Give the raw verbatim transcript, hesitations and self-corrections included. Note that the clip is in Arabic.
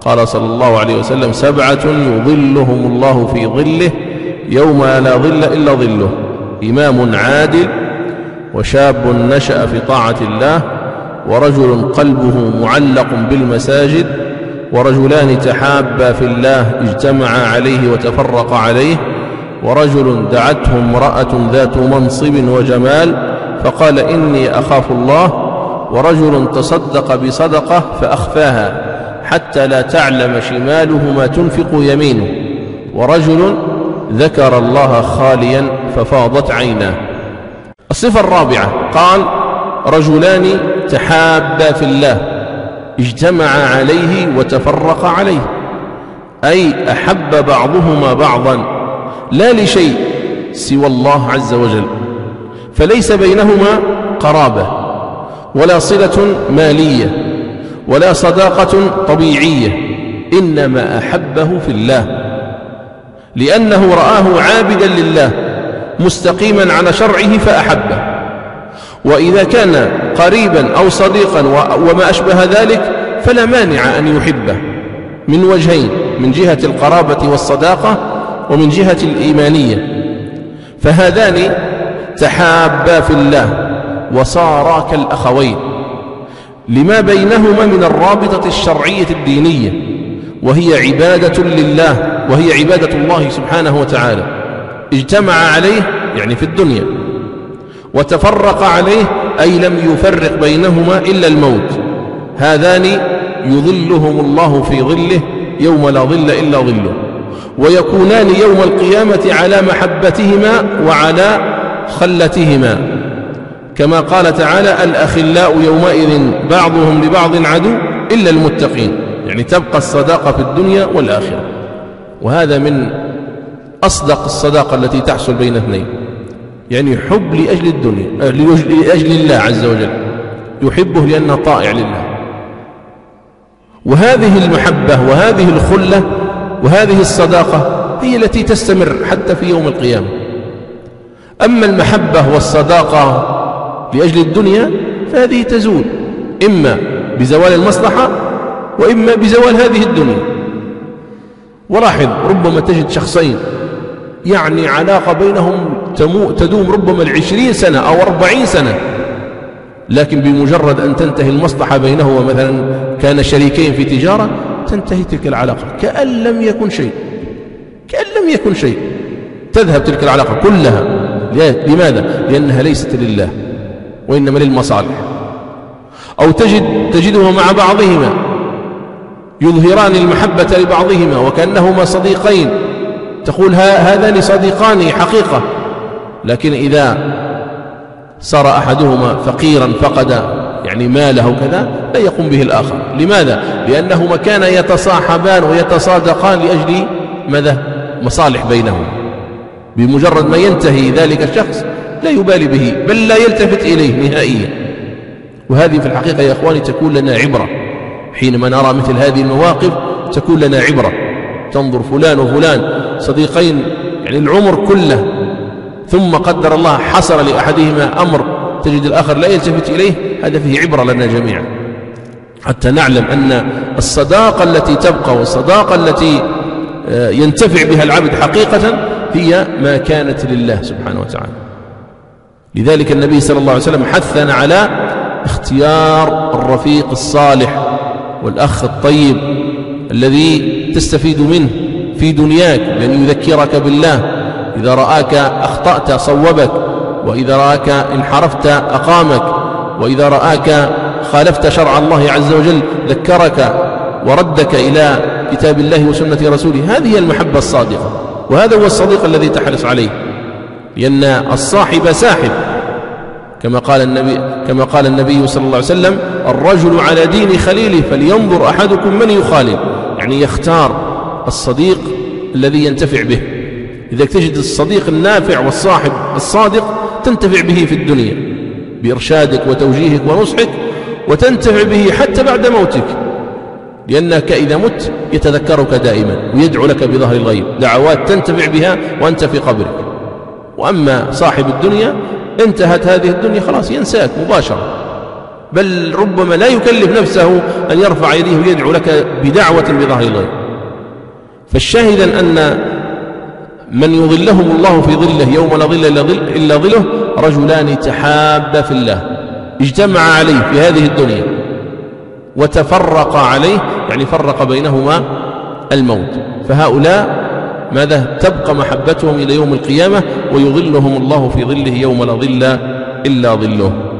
قال صلى الله عليه وسلم: سبعة يظلهم الله في ظله يوم لا ظل إلا ظله: إمام عادل، وشاب نشأ في طاعة الله، ورجل قلبه معلق بالمساجد، ورجلان تحابا في الله اجتمعا عليه وتفرقا عليه، ورجل دعته امرأة ذات منصب وجمال فقال: إني أخاف الله، ورجل تصدق بصدقة فأخفاها حتى لا تعلم شماله ما تنفق يمينه، ورجل ذكر الله خاليا ففاضت عيناه. الصفة الرابعة قال: رجلان تحابا في الله اجتمعا عليه وتفرقا عليه، أي أحب بعضهما بعضا لا لشيء سوى الله عز وجل، فليس بينهما قرابة ولا صلة مالية ولا صداقة طبيعية، إنما أحبه في الله لأنه رآه عابدا لله مستقيما على شرعه فأحبه. وإذا كان قريبا أو صديقا وما أشبه ذلك فلا مانع أن يحبه من وجهين: من جهة القرابة والصداقة ومن جهة الإيمانية. فهذان تحابا في الله وصارا كالأخوين لما بينهما من الرابطة الشرعية الدينية، وهي عبادة لله، وهي عبادة الله سبحانه وتعالى. اجتمع عليه يعني في الدنيا، وتفرق عليه أي لم يفرق بينهما إلا الموت. هذان يظلهم الله في ظله يوم لا ظل إلا ظله، ويكونان يوم القيامة على محبتهما وعلى خلتهما، كما قال تعالى: الأخلاء يومئذ بعضهم لبعض عدو إلا المتقين، يعني تبقى الصداقة في الدنيا والآخرة. وهذا من أصدق الصداقة التي تحصل بين اثنين، يعني حب لأجل الدنيا، لأجل الله عز وجل، يحبه لأنه طائع لله. وهذه المحبة وهذه الخلة وهذه الصداقة هي التي تستمر حتى في يوم القيامة. أما المحبة والصداقة لأجل الدنيا فهذه تزول، إما بزوال المصلحة وإما بزوال هذه الدنيا. ولاحظ ربما تجد شخصين يعني علاقة بينهم تدوم ربما العشرين سنة أو أربعين سنة، لكن بمجرد أن تنتهي المصلحة بينه ومثلا كان شريكين في تجارة تنتهي تلك العلاقة كأن لم يكن شيء، كأن لم يكن شيء، تذهب تلك العلاقة كلها. لماذا؟ لأنها ليست لله وإنما للمصالح. أو تجد تجدهما مع بعضهما يظهران المحبة لبعضهما وكأنهما صديقين، تقول هذان صديقان حقيقة، لكن إذا صار أحدهما فقيرا فقد يعني ماله كذا لا يقوم به الآخر. لماذا؟ لأنهما كانا يتصاحبان ويتصادقان لأجل ماذا؟ مصالح بينهم. بمجرد ما ينتهي ذلك الشخص لا يبالي به، بل لا يلتفت إليه نهائيا. وهذه في الحقيقة يا أخواني تكون لنا عبرة، حينما نرى مثل هذه المواقف تكون لنا عبرة. تنظر فلان وفلان صديقين يعني العمر كله، ثم قدر الله حصل لأحدهما أمر تجد الآخر لا يلتفت إليه، هذا فيه عبرة لنا جميعا، حتى نعلم أن الصداقة التي تبقى والصداقة التي ينتفع بها العبد حقيقة هي ما كانت لله سبحانه وتعالى. لذلك النبي صلى الله عليه وسلم حثنا على اختيار الرفيق الصالح والأخ الطيب الذي تستفيد منه في دنياك، لأن يذكرك بالله. إذا رآك أخطأت صوبك، وإذا رآك انحرفت أقامك، وإذا رآك خالفت شرع الله عز وجل ذكرك وردك إلى كتاب الله وسنة رسوله. هذه المحبة الصادقة، وهذا هو الصديق الذي تحرص عليه، لأن الصاحب ساحب، كما قال النبي كما قال النبي صلى الله عليه وسلم: الرجل على دين خليله فلينظر أحدكم من يخالل، يعني يختار الصديق الذي ينتفع به. إذا تجد الصديق النافع والصاحب الصادق تنتفع به في الدنيا بإرشادك وتوجيهك ونصحك، وتنتفع به حتى بعد موتك، لأنك إذا مت يتذكرك دائما ويدعو لك بظهر الغيب دعوات تنتفع بها وأنت في قبرك. وأما صاحب الدنيا انتهت هذه الدنيا خلاص ينساك مباشرة، بل ربما لا يكلف نفسه أن يرفع يديه ويدعو لك بدعوة بظهر الغيب. فالشاهدا أن من يظلهم الله في ظله يوم لا ظل إلا ظله رجلان تحابا في الله، اجتمع عليه في هذه الدنيا وتفرق عليه، يعني فرق بينهما الموت. فهؤلاء ماذا؟ تبقى محبتهم إلى يوم القيامة، ويظلهم الله في ظله يوم لا ظل إلا ظله.